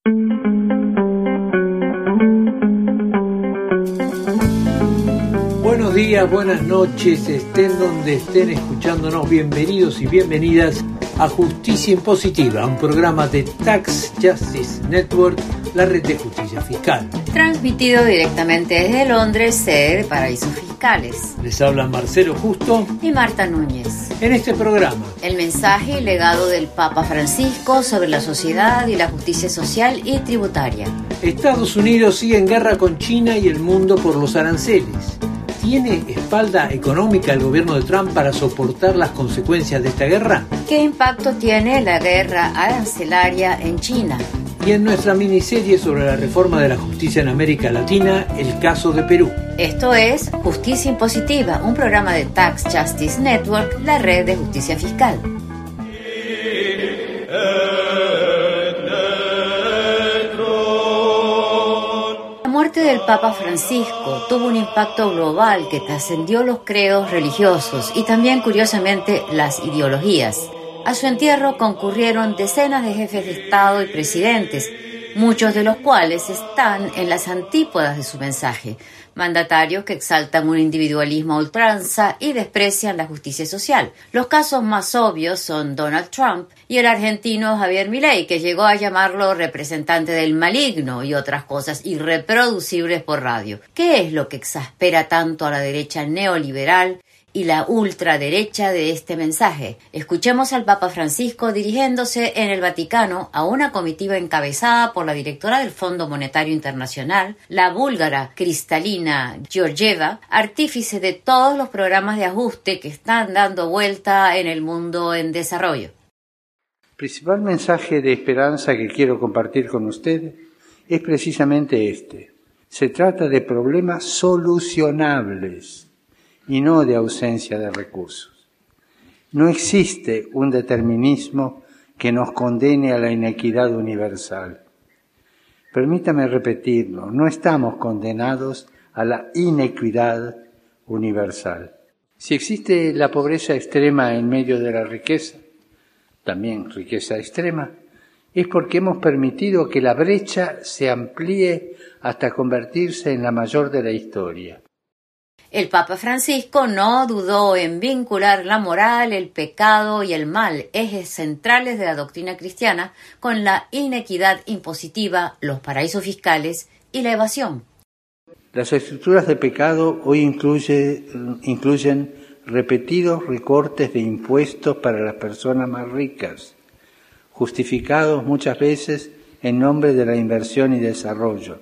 Buenos días, buenas noches, estén donde estén escuchándonos, bienvenidos y bienvenidas a Justicia Impositiva, un programa de Tax Justice Network, la red de justicia fiscal. Transmitido directamente desde Londres, sede de Paraísos Fiscales. Les hablan Marcelo Justo y Marta Núñez. En este programa, el mensaje y legado del Papa Francisco sobre la sociedad y la justicia social y tributaria. Estados Unidos sigue en guerra con China y el mundo por los aranceles. ¿Tiene espalda económica el gobierno de Trump para soportar las consecuencias de esta guerra? ¿Qué impacto tiene la guerra arancelaria en China? Y en nuestra miniserie sobre la reforma de la justicia en América Latina, el caso de Perú. Esto es Justicia Impositiva, un programa de Tax Justice Network, la red de justicia fiscal. La muerte del Papa Francisco tuvo un impacto global que trascendió los credos religiosos y también, curiosamente, las ideologías. A su entierro concurrieron decenas de jefes de Estado y presidentes, muchos de los cuales están en las antípodas de su mensaje. Mandatarios que exaltan un individualismo a ultranza y desprecian la justicia social. Los casos más obvios son Donald Trump y el argentino Javier Milei, que llegó a llamarlo representante del maligno y otras cosas irreproducibles por radio. ¿Qué es lo que exaspera tanto a la derecha neoliberal y la ultraderecha de este mensaje? Escuchemos al Papa Francisco dirigiéndose en el Vaticano a una comitiva encabezada por la directora del Fondo Monetario Internacional, la búlgara Kristalina Georgieva, artífice de todos los programas de ajuste que están dando vuelta en el mundo en desarrollo. El principal mensaje de esperanza que quiero compartir con ustedes es precisamente este. Se trata de problemas solucionables y no de ausencia de recursos. No existe un determinismo que nos condene a la inequidad universal. Permítame repetirlo, no estamos condenados a la inequidad universal. Si existe la pobreza extrema en medio de la riqueza, también riqueza extrema, es porque hemos permitido que la brecha se amplíe hasta convertirse en la mayor de la historia. El Papa Francisco no dudó en vincular la moral, el pecado y el mal, ejes centrales de la doctrina cristiana, con la inequidad impositiva, los paraísos fiscales y la evasión. Las estructuras de pecado hoy incluyen repetidos recortes de impuestos para las personas más ricas, justificados muchas veces en nombre de la inversión y desarrollo.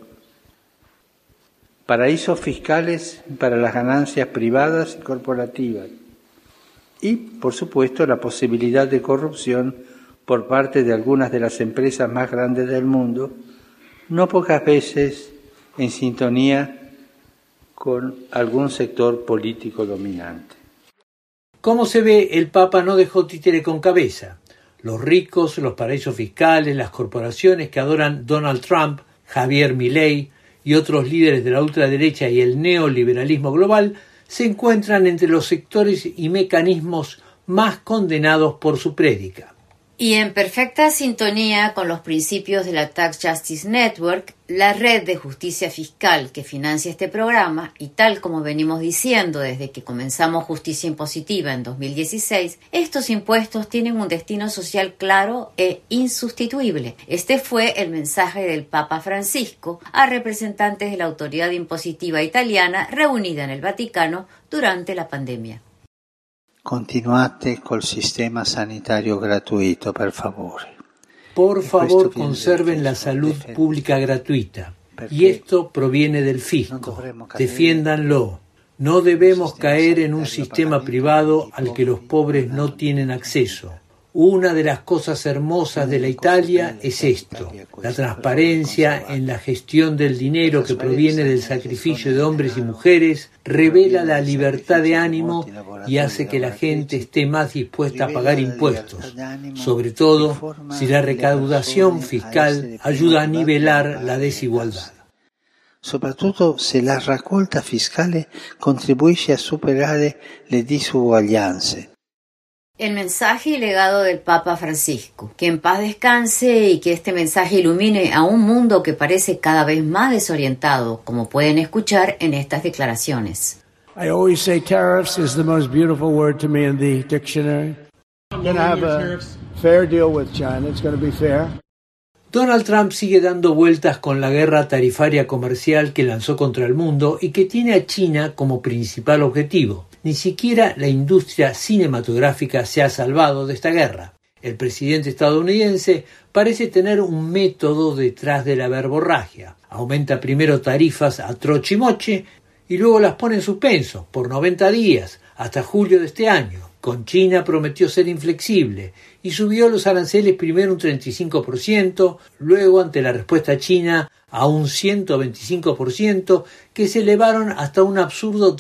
Paraísos fiscales para las ganancias privadas y corporativas. Y, por supuesto, la posibilidad de corrupción por parte de algunas de las empresas más grandes del mundo, no pocas veces en sintonía con algún sector político dominante. Como se ve, el Papa no dejó títere con cabeza. Los ricos, los paraísos fiscales, las corporaciones que adoran Donald Trump, Javier Milei y otros líderes de la ultraderecha y el neoliberalismo global se encuentran entre los sectores y mecanismos más condenados por su prédica. Y en perfecta sintonía con los principios de la Tax Justice Network, la red de justicia fiscal que financia este programa, y tal como venimos diciendo desde que comenzamos Justicia Impositiva en 2016, estos impuestos tienen un destino social claro e insustituible. Este fue el mensaje del Papa Francisco a representantes de la autoridad impositiva italiana reunida en el Vaticano durante la pandemia. Continuate col sistema sanitario gratuito, per favore. Por favor, conserven la salud pública gratuita. Y esto proviene del fisco. Defiéndanlo. No debemos caer en un sistema privado al que los pobres no tienen acceso. Una de las cosas hermosas de la Italia es esto, la transparencia en la gestión del dinero que proviene del sacrificio de hombres y mujeres, revela la libertad de ánimo y hace que la gente esté más dispuesta a pagar impuestos, sobre todo si la recaudación fiscal ayuda a nivelar la desigualdad. Soprattutto se la raccolta fiscale contribuisce a superare le disuguaglianze. El mensaje y legado del Papa Francisco. Que en paz descanse y que este mensaje ilumine a un mundo que parece cada vez más desorientado, como pueden escuchar en estas declaraciones. I always say tariffs is the most beautiful word to me in the dictionary. We're going to have a fair deal with China. It's going to be fair. Donald Trump sigue dando vueltas con la guerra tarifaria comercial que lanzó contra el mundo y que tiene a China como principal objetivo. Ni siquiera la industria cinematográfica se ha salvado de esta guerra. El presidente estadounidense parece tener un método detrás de la verborragia. Aumenta primero tarifas a troche y moche y luego las pone en suspenso por 90 días hasta julio de este año. Con China prometió ser inflexible y subió los aranceles primero un 35%, luego ante la respuesta china a un 125%, que se elevaron hasta un absurdo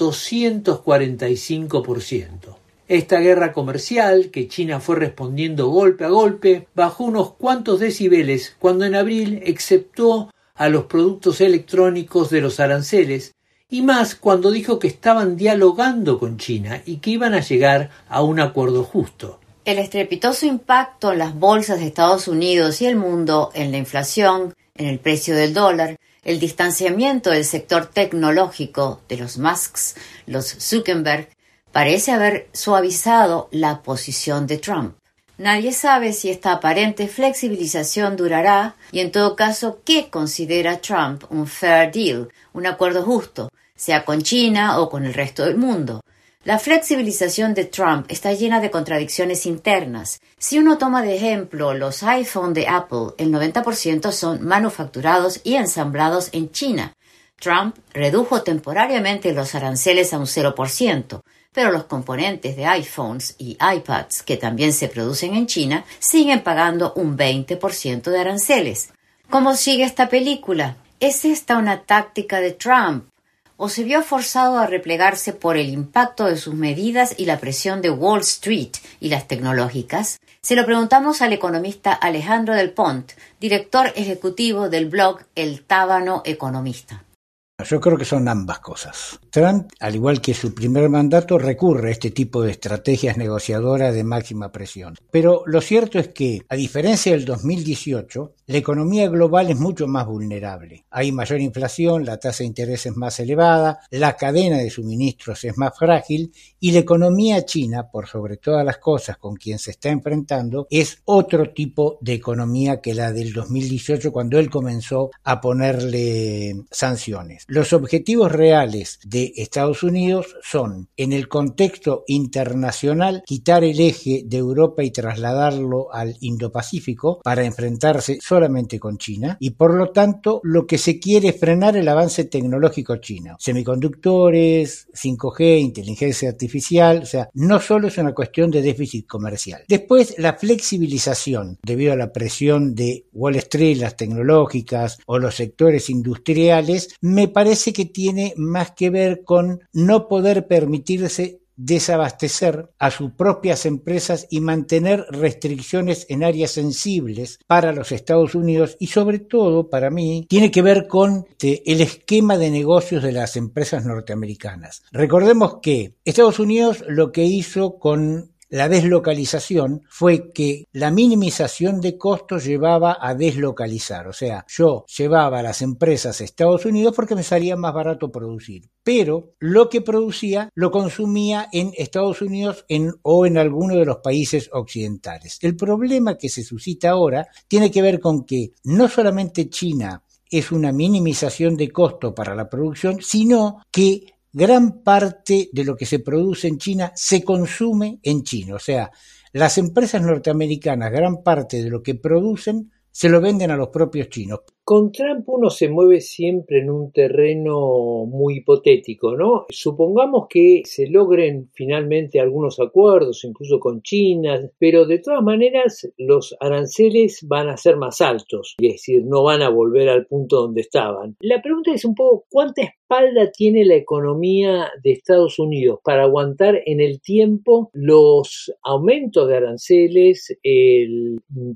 245%. Esta guerra comercial, que China fue respondiendo golpe a golpe, bajó unos cuantos decibeles cuando en abril exceptó a los productos electrónicos de los aranceles, y más cuando dijo que estaban dialogando con China y que iban a llegar a un acuerdo justo. El estrepitoso impacto en las bolsas de Estados Unidos y el mundo, en la inflación, en el precio del dólar, el distanciamiento del sector tecnológico de los Musks, los Zuckerberg, parece haber suavizado la posición de Trump. Nadie sabe si esta aparente flexibilización durará y, en todo caso, qué considera Trump un fair deal, un acuerdo justo, sea con China o con el resto del mundo. La flexibilización de Trump está llena de contradicciones internas. Si uno toma de ejemplo los iPhone de Apple, el 90% son manufacturados y ensamblados en China. Trump redujo temporariamente los aranceles a un 0%, pero los componentes de iPhones y iPads, que también se producen en China, siguen pagando un 20% de aranceles. ¿Cómo sigue esta película? ¿Es esta una táctica de Trump? ¿O se vio forzado a replegarse por el impacto de sus medidas y la presión de Wall Street y las tecnológicas? Se lo preguntamos al economista Alejandro Del Pont, director ejecutivo del blog El Tábano Economista. Yo creo que son ambas cosas. Trump, al igual que su primer mandato, recurre a este tipo de estrategias negociadoras de máxima presión. Pero lo cierto es que, a diferencia del 2018, la economía global es mucho más vulnerable. Hay mayor inflación, la tasa de interés es más elevada, la cadena de suministros es más frágil y la economía china, por sobre todas las cosas con quien se está enfrentando, es otro tipo de economía que la del 2018 cuando él comenzó a ponerle sanciones. Los objetivos reales de Estados Unidos son, en el contexto internacional, quitar el eje de Europa y trasladarlo al Indo-Pacífico para enfrentarse solamente con China y por lo tanto lo que se quiere es frenar el avance tecnológico chino. Semiconductores, 5G, inteligencia artificial, o sea, no solo es una cuestión de déficit comercial. Después, la flexibilización debido a la presión de Wall Street, las tecnológicas o los sectores industriales, me parece que tiene más que ver con no poder permitirse desabastecer a sus propias empresas y mantener restricciones en áreas sensibles para los Estados Unidos y sobre todo, para mí, tiene que ver con el esquema de negocios de las empresas norteamericanas. Recordemos que Estados Unidos lo que hizo con la deslocalización fue que la minimización de costos llevaba a deslocalizar, o sea, yo llevaba a las empresas a Estados Unidos porque me salía más barato producir, pero lo que producía lo consumía en Estados Unidos o en alguno de los países occidentales. El problema que se suscita ahora tiene que ver con que no solamente China es una minimización de costo para la producción, sino que gran parte de lo que se produce en China se consume en China. O sea, las empresas norteamericanas, gran parte de lo que producen, se lo venden a los propios chinos. Con Trump uno se mueve siempre en un terreno muy hipotético, ¿no? Supongamos que se logren finalmente algunos acuerdos, incluso con China, pero de todas maneras los aranceles van a ser más altos, es decir, no van a volver al punto donde estaban. La pregunta es un poco, ¿cuánta espalda tiene la economía de Estados Unidos para aguantar en el tiempo los aumentos de aranceles, el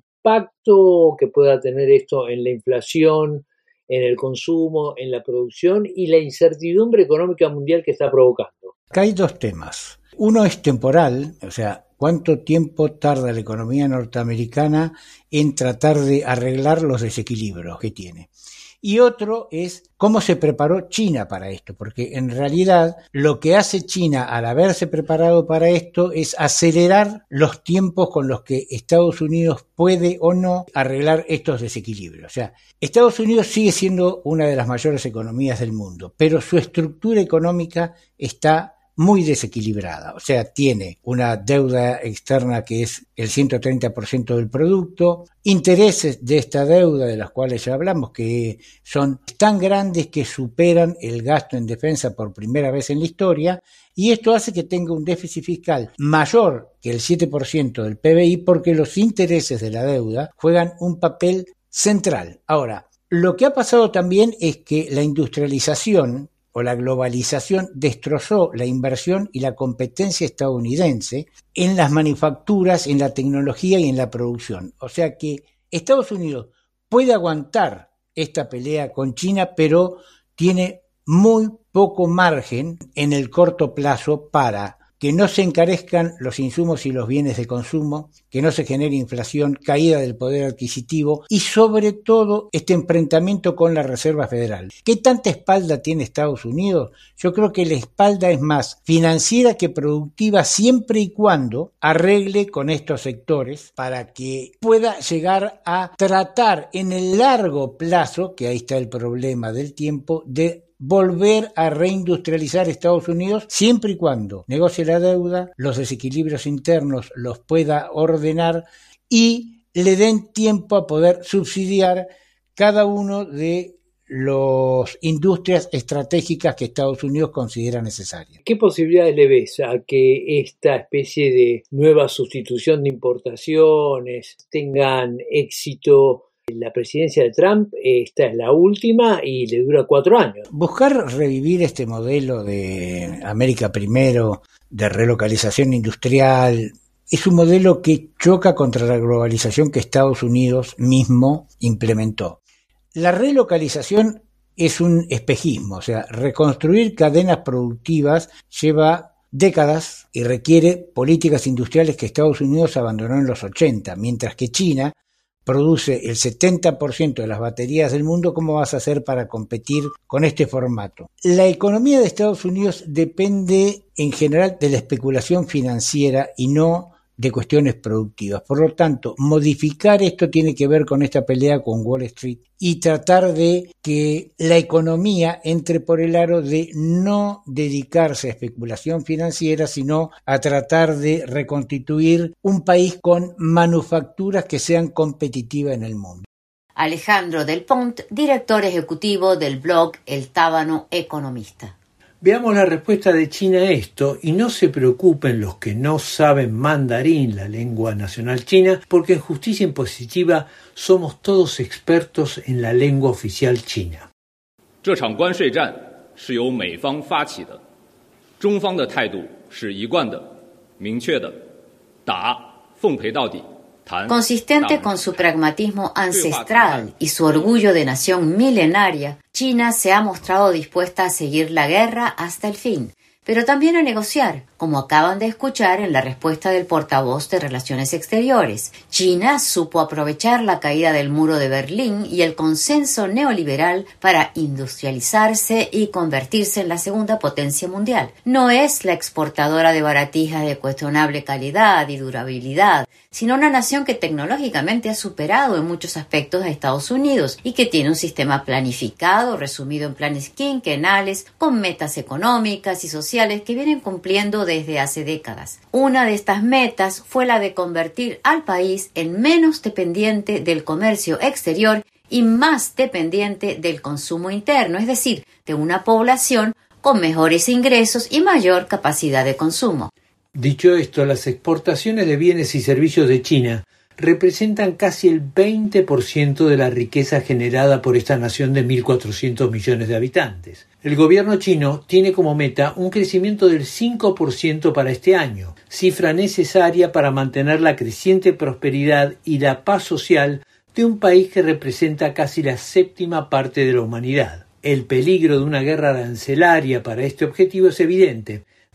impacto que pueda tener esto en la inflación, en el consumo, en la producción y la incertidumbre económica mundial que está provocando? Acá hay dos temas. Uno es temporal, o sea, cuánto tiempo tarda la economía norteamericana en tratar de arreglar los desequilibrios que tiene. Y otro es cómo se preparó China para esto, porque en realidad lo que hace China al haberse preparado para esto es acelerar los tiempos con los que Estados Unidos puede o no arreglar estos desequilibrios. O sea, Estados Unidos sigue siendo una de las mayores economías del mundo, pero su estructura económica está muy desequilibrada, o sea, tiene una deuda externa que es el 130% del producto, intereses de esta deuda de las cuales ya hablamos que son tan grandes que superan el gasto en defensa por primera vez en la historia, y esto hace que tenga un déficit fiscal mayor que el 7% del PBI porque los intereses de la deuda juegan un papel central. Ahora, lo que ha pasado también es que la industrialización o la globalización destrozó la inversión y la competencia estadounidense en las manufacturas, en la tecnología y en la producción. O sea que Estados Unidos puede aguantar esta pelea con China, pero tiene muy poco margen en el corto plazo para que no se encarezcan los insumos y los bienes de consumo, que no se genere inflación, caída del poder adquisitivo y sobre todo este enfrentamiento con la Reserva Federal. ¿Qué tanta espalda tiene Estados Unidos? Yo creo que la espalda es más financiera que productiva siempre y cuando arregle con estos sectores para que pueda llegar a tratar en el largo plazo, que ahí está el problema del tiempo, de volver a reindustrializar Estados Unidos siempre y cuando negocie la deuda, los desequilibrios internos los pueda ordenar y le den tiempo a poder subsidiar cada uno de las industrias estratégicas que Estados Unidos considera necesarias. ¿Qué posibilidades le ves a que esta especie de nueva sustitución de importaciones tengan éxito? La presidencia de Trump, esta es la última y le dura 4 años. Buscar revivir este modelo de América primero, de relocalización industrial, es un modelo que choca contra la globalización que Estados Unidos mismo implementó. La relocalización es un espejismo, o sea, reconstruir cadenas productivas lleva décadas y requiere políticas industriales que Estados Unidos abandonó en los 80, mientras que China produce el 70% de las baterías del mundo. ¿Cómo vas a hacer para competir con este formato? La economía de Estados Unidos depende en general de la especulación financiera y no de cuestiones productivas. Por lo tanto, modificar esto tiene que ver con esta pelea con Wall Street y tratar de que la economía entre por el aro de no dedicarse a especulación financiera, sino a tratar de reconstituir un país con manufacturas que sean competitivas en el mundo. Alejandro Del Pont, director ejecutivo del blog El Tábano Economista. Veamos la respuesta de China a esto y no se preocupen los que no saben mandarín, la lengua nacional china, porque en Justicia Impositiva somos todos expertos en la lengua oficial china. 这场关税战是由美方发起的，中方的态度是一贯的、明确的，打，奉陪到底。 Consistente con su pragmatismo ancestral y su orgullo de nación milenaria, China se ha mostrado dispuesta a seguir la guerra hasta el fin, pero también a negociar, como acaban de escuchar en la respuesta del portavoz de Relaciones Exteriores. China supo aprovechar la caída del muro de Berlín y el consenso neoliberal para industrializarse y convertirse en la segunda potencia mundial. No es la exportadora de baratijas de cuestionable calidad y durabilidad, sino una nación que tecnológicamente ha superado en muchos aspectos a Estados Unidos y que tiene un sistema planificado, resumido en planes quinquenales, con metas económicas y sociales que vienen cumpliendo desde hace décadas. Una de estas metas fue la de convertir al país en menos dependiente del comercio exterior y más dependiente del consumo interno, es decir, de una población con mejores ingresos y mayor capacidad de consumo. Dicho esto, las exportaciones de bienes y servicios de China representan casi el 20% de la riqueza generada por esta nación de 1.400 millones de habitantes. El gobierno chino tiene como meta un crecimiento del 5% para este año, cifra necesaria para mantener la creciente prosperidad y la paz social de un país que representa casi la 7ª parte de la humanidad. El peligro de una guerra arancelaria para este objetivo es evidente,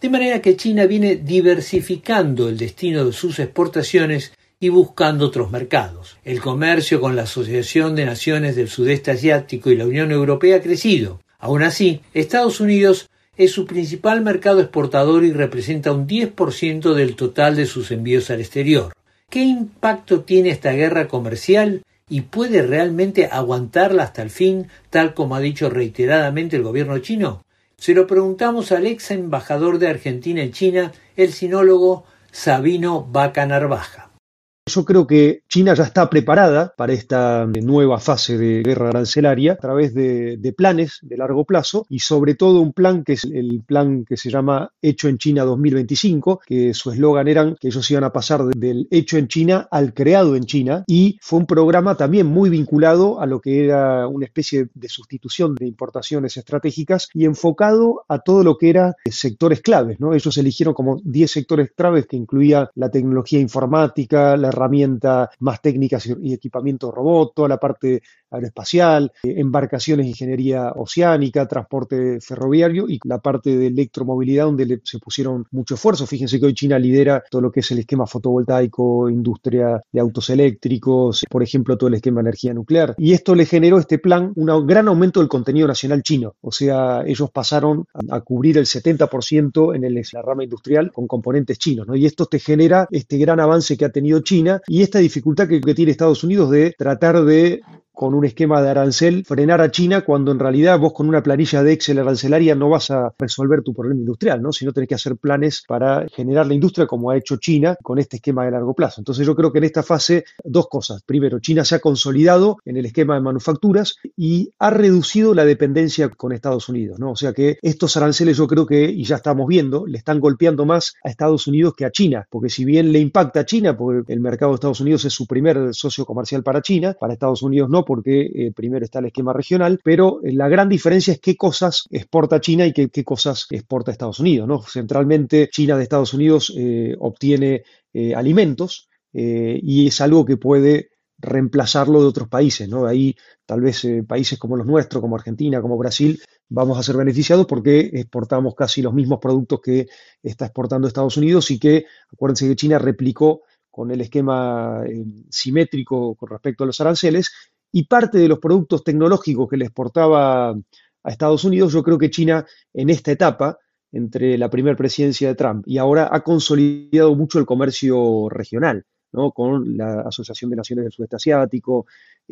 De manera que China viene diversificando el destino de sus exportaciones y buscando otros mercados. El comercio con la Asociación de Naciones del Sudeste Asiático y la Unión Europea ha crecido. Aún así, Estados Unidos es su principal mercado exportador y representa un 10% del total de sus envíos al exterior. ¿Qué impacto tiene esta guerra comercial y puede realmente aguantarla hasta el fin, tal como ha dicho reiteradamente el gobierno chino? Se lo preguntamos al ex embajador de Argentina en China, el sinólogo Sabino Vaca Narvaja. Yo creo que China ya está preparada para esta nueva fase de guerra arancelaria a través de planes de largo plazo y sobre todo un plan que es el plan que se llama Hecho en China 2025, que su eslogan era que ellos iban a pasar del hecho en China al creado en China, y fue un programa también muy vinculado a lo que era una especie de sustitución de importaciones estratégicas y enfocado a todo lo que era sectores claves, ¿no? Ellos eligieron como 10 sectores claves que incluía la tecnología informática, la herramienta más técnicas y equipamiento robot, toda la parte aeroespacial, embarcaciones, ingeniería oceánica, transporte ferroviario y la parte de electromovilidad donde se pusieron mucho esfuerzo. Fíjense que hoy China lidera todo lo que es el esquema fotovoltaico, industria de autos eléctricos, por ejemplo, todo el esquema de energía nuclear. Y esto le generó este plan un gran aumento del contenido nacional chino. O sea, ellos pasaron a cubrir el 70% en la rama industrial con componentes chinos, ¿no? Y esto te genera este gran avance que ha tenido China y esta dificultad que tiene Estados Unidos de tratar de, con un esquema de arancel, frenar a China cuando en realidad vos con una planilla de Excel arancelaria no vas a resolver tu problema industrial, ¿no? Sino tenés que hacer planes para generar la industria como ha hecho China con este esquema de largo plazo. Entonces yo creo que en esta fase dos cosas. Primero, China se ha consolidado en el esquema de manufacturas y ha reducido la dependencia con Estados Unidos, ¿no? O sea que estos aranceles yo creo que, y ya estamos viendo, le están golpeando más a Estados Unidos que a China, porque si bien le impacta a China, porque el mercado de Estados Unidos es su primer socio comercial para China, para Estados Unidos no, porque primero está el esquema regional, pero la gran diferencia es qué cosas exporta China y qué cosas exporta Estados Unidos, ¿no? Centralmente, China de Estados Unidos obtiene alimentos y es algo que puede reemplazarlo de otros países, ¿no? Ahí tal vez países como los nuestros, como Argentina, como Brasil, vamos a ser beneficiados porque exportamos casi los mismos productos que está exportando Estados Unidos y que, acuérdense que China replicó con el esquema simétrico con respecto a los aranceles, y parte de los productos tecnológicos que le exportaba a Estados Unidos, yo creo que China en esta etapa, entre la primera presidencia de Trump y ahora, ha consolidado mucho el comercio regional, ¿no? Con la Asociación de Naciones del Sudeste Asiático,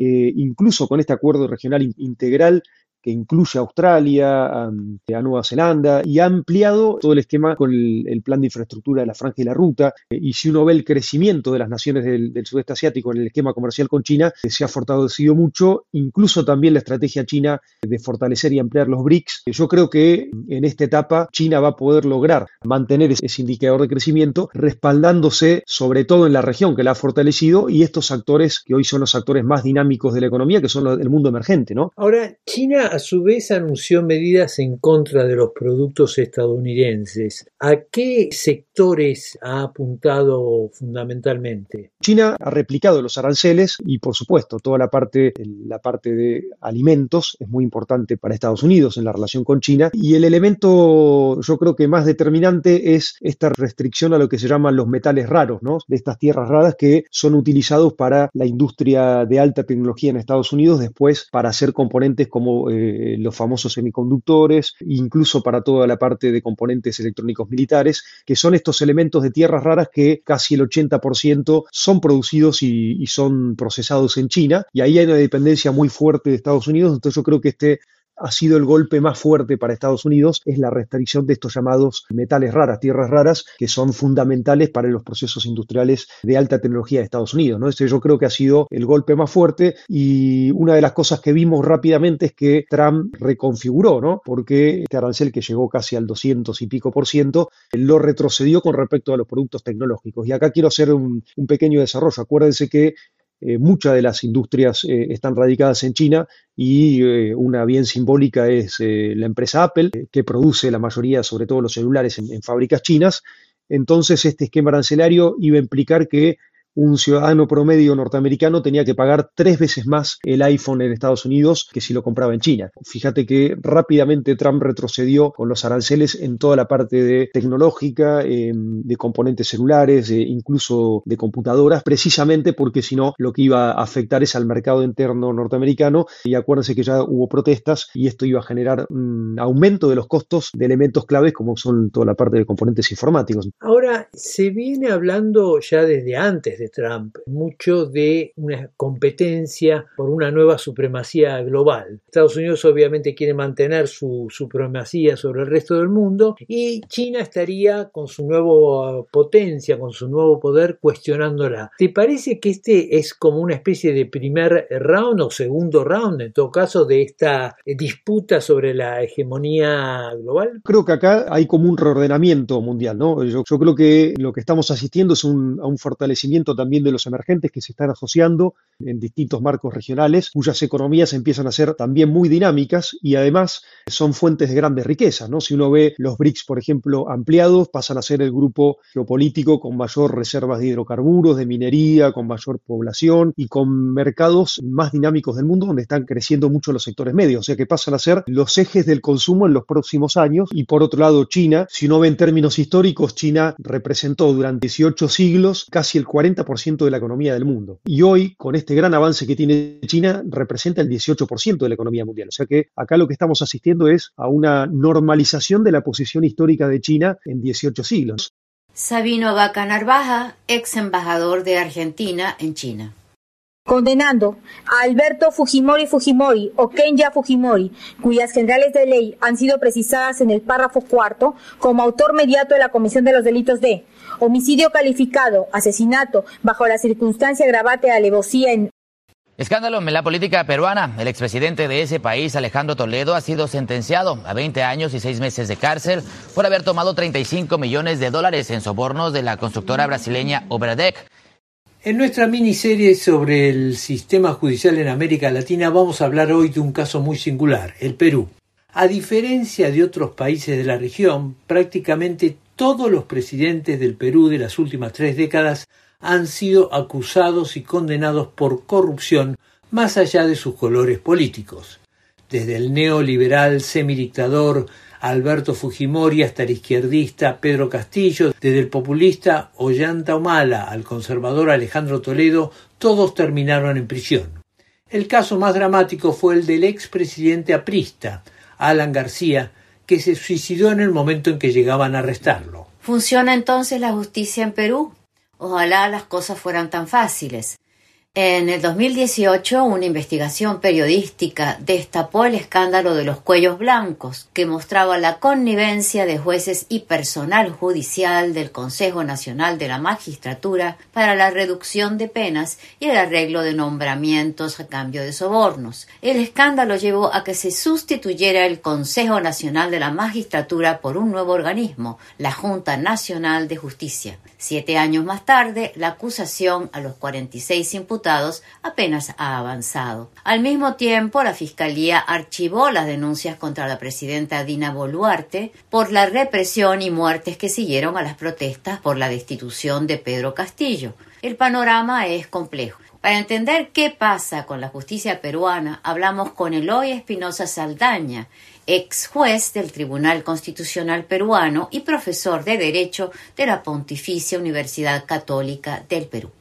incluso con este acuerdo regional integral que incluye a Australia, a Nueva Zelanda, y ha ampliado todo el esquema con el plan de infraestructura de la Franja y la Ruta. Y si uno ve el crecimiento de las naciones del sudeste asiático en el esquema comercial con China, se ha fortalecido mucho, incluso también la estrategia china de fortalecer y ampliar los BRICS. Yo creo que en esta etapa China va a poder lograr mantener ese indicador de crecimiento, respaldándose sobre todo en la región que la ha fortalecido y estos actores que hoy son los actores más dinámicos de la economía, que son el mundo emergente, ¿no? Ahora, China a su vez anunció medidas en contra de los productos estadounidenses. ¿A qué sectores ha apuntado fundamentalmente? China ha replicado los aranceles y, por supuesto, toda la parte de alimentos es muy importante para Estados Unidos en la relación con China. Y el elemento, yo creo que más determinante es esta restricción a lo que se llaman los metales raros, ¿no? De estas tierras raras que son utilizados para la industria de alta tecnología en Estados Unidos, después para hacer componentes como los famosos semiconductores, incluso para toda la parte de componentes electrónicos militares, que son estos elementos de tierras raras que casi el 80% son producidos y son procesados en China, y ahí hay una dependencia muy fuerte de Estados Unidos. Entonces yo creo que este ha sido el golpe más fuerte para Estados Unidos, es la restricción de estos llamados metales raras, tierras raras, que son fundamentales para los procesos industriales de alta tecnología de Estados Unidos, ¿no? Este yo creo que ha sido el golpe más fuerte, y una de las cosas que vimos rápidamente es que Trump reconfiguró, ¿no? Porque este arancel que llegó casi al 200 y pico %, lo retrocedió con respecto a los productos tecnológicos. Y acá quiero hacer un pequeño desarrollo. Acuérdense que muchas de las industrias están radicadas en China y una bien simbólica es la empresa Apple, que produce la mayoría, sobre todo los celulares, en fábricas chinas. Entonces este esquema arancelario iba a implicar que un ciudadano promedio norteamericano tenía que pagar 3 veces más el iPhone en Estados Unidos que si lo compraba en China. Fíjate que rápidamente Trump retrocedió con los aranceles en toda la parte de tecnológica, de componentes celulares, incluso de computadoras, precisamente porque si no lo que iba a afectar es al mercado interno norteamericano, y acuérdense que ya hubo protestas y esto iba a generar un aumento de los costos de elementos claves como son toda la parte de componentes informáticos. Ahora, se viene hablando ya desde antes de Trump mucho de una competencia por una nueva supremacía global. Estados Unidos obviamente quiere mantener su supremacía sobre el resto del mundo y China estaría con su nueva potencia, con su nuevo poder cuestionándola. ¿Te parece que este es como una especie de primer round o segundo round, en todo caso, de esta disputa sobre la hegemonía global? Creo que acá hay como un reordenamiento mundial, ¿no? Yo creo que lo que estamos asistiendo es a un fortalecimiento también de los emergentes que se están asociando en distintos marcos regionales, cuyas economías empiezan a ser también muy dinámicas y además son fuentes de grandes riquezas, ¿no? Si uno ve los BRICS, por ejemplo, ampliados, pasan a ser el grupo geopolítico con mayor reservas de hidrocarburos, de minería, con mayor población y con mercados más dinámicos del mundo donde están creciendo mucho los sectores medios, o sea que pasan a ser los ejes del consumo en los próximos años. Y por otro lado, China, si uno ve en términos históricos, China representó durante 18 siglos casi el 40% de la economía del mundo. Y hoy, con este gran avance que tiene China, representa el 18% de la economía mundial. O sea que acá lo que estamos asistiendo es a una normalización de la posición histórica de China en 18 siglos. Sabino Vaca Narvaja, ex embajador de Argentina en China. Condenando a Alberto Fujimori o Kenya Fujimori, cuyas generales de ley han sido precisadas en el párrafo 4 como autor mediato de la comisión de los delitos de homicidio calificado, asesinato bajo la circunstancia agravante de alevosía en... Escándalo en la política peruana. El expresidente de ese país, Alejandro Toledo, ha sido sentenciado a 20 años y 6 meses de cárcel por haber tomado $35 millones en sobornos de la constructora brasileña Obradec. En nuestra miniserie sobre el sistema judicial en América Latina vamos a hablar hoy de un caso muy singular, el Perú. A diferencia de otros países de la región, prácticamente todos los presidentes del Perú de las últimas 3 décadas han sido acusados y condenados por corrupción más allá de sus colores políticos. Desde el neoliberal semidictador Alberto Fujimori hasta el izquierdista Pedro Castillo, desde el populista Ollanta Humala al conservador Alejandro Toledo, todos terminaron en prisión. El caso más dramático fue el del expresidente aprista, Alan García, que se suicidó en el momento en que llegaban a arrestarlo. ¿Funciona entonces la justicia en Perú? Ojalá las cosas fueran tan fáciles. En el 2018, una investigación periodística destapó el escándalo de los cuellos blancos, que mostraba la connivencia de jueces y personal judicial del Consejo Nacional de la Magistratura para la reducción de penas y el arreglo de nombramientos a cambio de sobornos. El escándalo llevó a que se sustituyera el Consejo Nacional de la Magistratura por un nuevo organismo, la Junta Nacional de Justicia. 7 años más tarde, la acusación a los 46 imputados apenas ha avanzado. Al mismo tiempo, la Fiscalía archivó las denuncias contra la presidenta Dina Boluarte por la represión y muertes que siguieron a las protestas por la destitución de Pedro Castillo. El panorama es complejo. Para entender qué pasa con la justicia peruana, hablamos con Eloy Espinosa Saldaña, ex juez del Tribunal Constitucional Peruano y profesor de Derecho de la Pontificia Universidad Católica del Perú.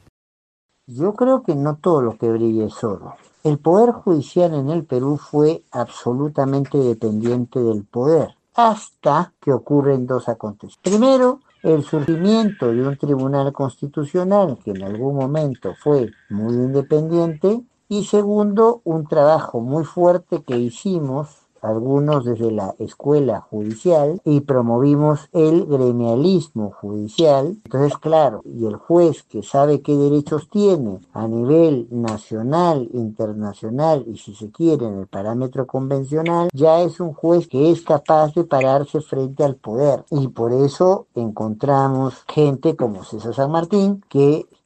Yo creo que no todo lo que brilla es oro. El poder judicial en el Perú fue absolutamente dependiente del poder, hasta que ocurren 2 acontecimientos. Primero, el surgimiento de un tribunal constitucional que en algún momento fue muy independiente, y segundo, un trabajo muy fuerte que hicimos algunos desde la escuela judicial y promovimos el gremialismo judicial. Entonces, claro, y el juez que sabe qué derechos tiene a nivel nacional, internacional y si se quiere en el parámetro convencional, ya es un juez que es capaz de pararse frente al poder. Y por eso encontramos gente como César San Martín que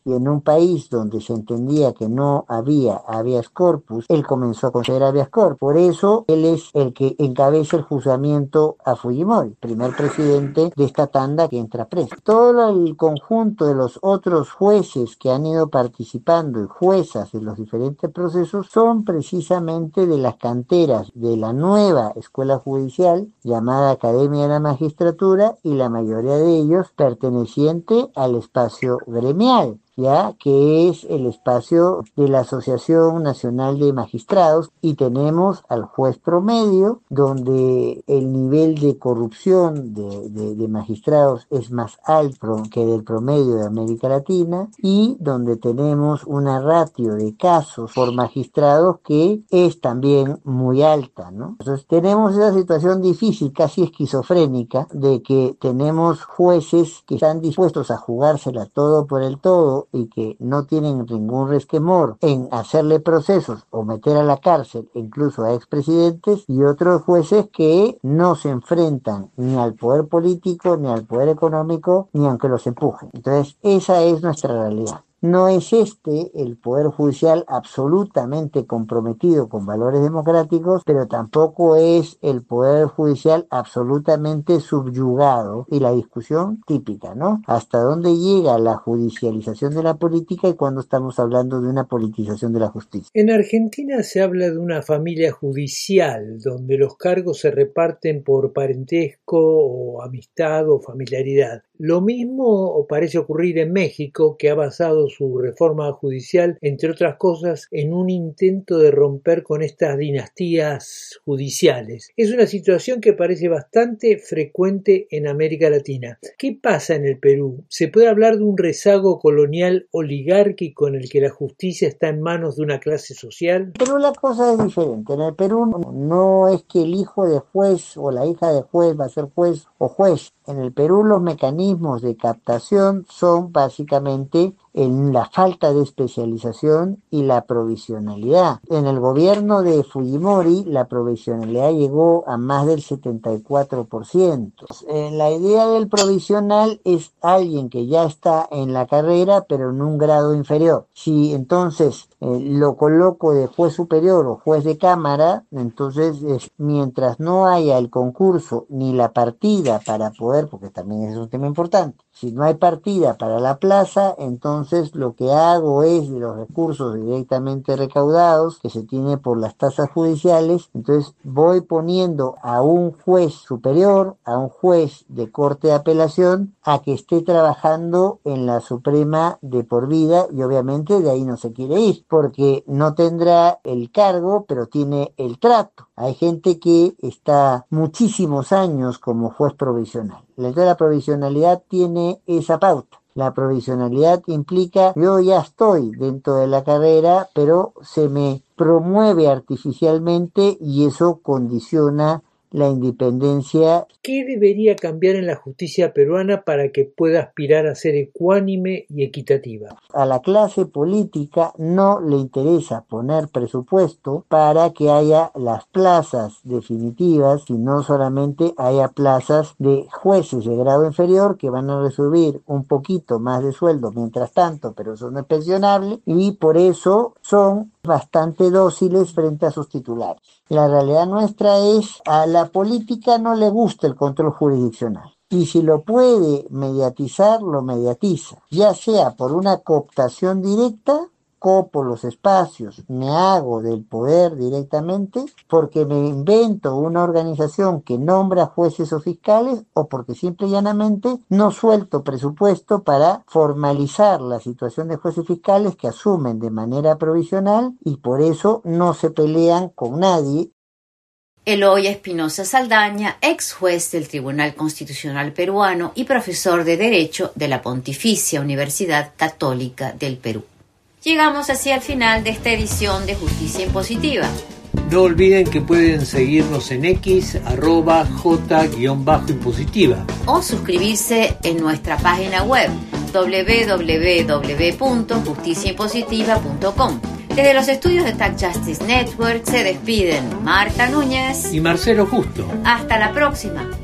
y en un país donde se entendía que no había habeas corpus, él comenzó a conceder habeas corpus. Por eso él es el que encabeza el juzgamiento a Fujimori, primer presidente de esta tanda que entra preso. Todo el conjunto de los otros jueces que han ido participando y juezas en los diferentes procesos son precisamente de las canteras de la nueva escuela judicial llamada Academia de la Magistratura, y la mayoría de ellos perteneciente al espacio gremial, ya que es el espacio de la Asociación Nacional de Magistrados, y tenemos al juez promedio, donde el nivel de corrupción de magistrados es más alto que del promedio de América Latina, y donde tenemos una ratio de casos por magistrados que es también muy alta, ¿no? Entonces tenemos esa situación difícil, casi esquizofrénica, de que tenemos jueces que están dispuestos a jugársela todo por el todo y que no tienen ningún resquemor en hacerle procesos o meter a la cárcel incluso a expresidentes, y otros jueces que no se enfrentan ni al poder político ni al poder económico, ni aunque los empujen. Entonces esa es nuestra realidad. No es el poder judicial absolutamente comprometido con valores democráticos, pero tampoco es el poder judicial absolutamente subyugado. Y la discusión típica, ¿no? ¿Hasta dónde llega la judicialización de la política y cuándo estamos hablando de una politización de la justicia? En Argentina se habla de una familia judicial, donde los cargos se reparten por parentesco o amistad o familiaridad. Lo mismo parece ocurrir en México, que ha basado su reforma judicial, entre otras cosas, en un intento de romper con estas dinastías judiciales. Es una situación que parece bastante frecuente en América Latina. ¿Qué pasa en el Perú? ¿Se puede hablar de un rezago colonial oligárquico en el que la justicia está en manos de una clase social? Pero la cosa es diferente. En el Perú no es que el hijo de juez o la hija de juez va a ser juez o juez. En el Perú los mecanismos de captación son básicamente en la falta de especialización y la provisionalidad. En el gobierno de Fujimori la provisionalidad llegó a más del 74%. La idea del provisional es alguien que ya está en la carrera pero en un grado inferior. Si entonces lo coloco de juez superior o juez de cámara, entonces mientras no haya el concurso ni la partida para poder, porque también es un tema importante, si no hay partida para la plaza, entonces lo que hago es de los recursos directamente recaudados que se tiene por las tasas judiciales, entonces voy poniendo a un juez superior, a un juez de corte de apelación, a que esté trabajando en la Suprema de por vida, y obviamente de ahí no se quiere ir, porque no tendrá el cargo, pero tiene el trato. Hay gente que está muchísimos años como juez provisional. La provisionalidad tiene esa pauta. La provisionalidad implica, yo ya estoy dentro de la carrera, pero se me promueve artificialmente y eso condiciona la independencia. ¿Qué debería cambiar en la justicia peruana para que pueda aspirar a ser ecuánime y equitativa? A la clase política no le interesa poner presupuesto para que haya las plazas definitivas, sino solamente haya plazas de jueces de grado inferior que van a recibir un poquito más de sueldo mientras tanto, pero son pensionables, y por eso son bastante dóciles frente a sus titulares. La realidad nuestra es, a la política no le gusta el control jurisdiccional. Y si lo puede mediatizar, lo mediatiza. Ya sea por una cooptación directa, copo los espacios, me hago del poder directamente, porque me invento una organización que nombra jueces o fiscales, o porque simple y llanamente no suelto presupuesto para formalizar la situación de jueces fiscales que asumen de manera provisional y por eso no se pelean con nadie. Eloy Espinosa Saldaña, ex juez del Tribunal Constitucional Peruano y profesor de Derecho de la Pontificia Universidad Católica del Perú. Llegamos así al final de esta edición de Justicia Impositiva. No olviden que pueden seguirnos en X, @J_impositiva. O suscribirse en nuestra página web www.justiciaimpositiva.com. Desde los estudios de Tac Justice Network se despiden Marta Núñez y Marcelo Justo. Hasta la próxima.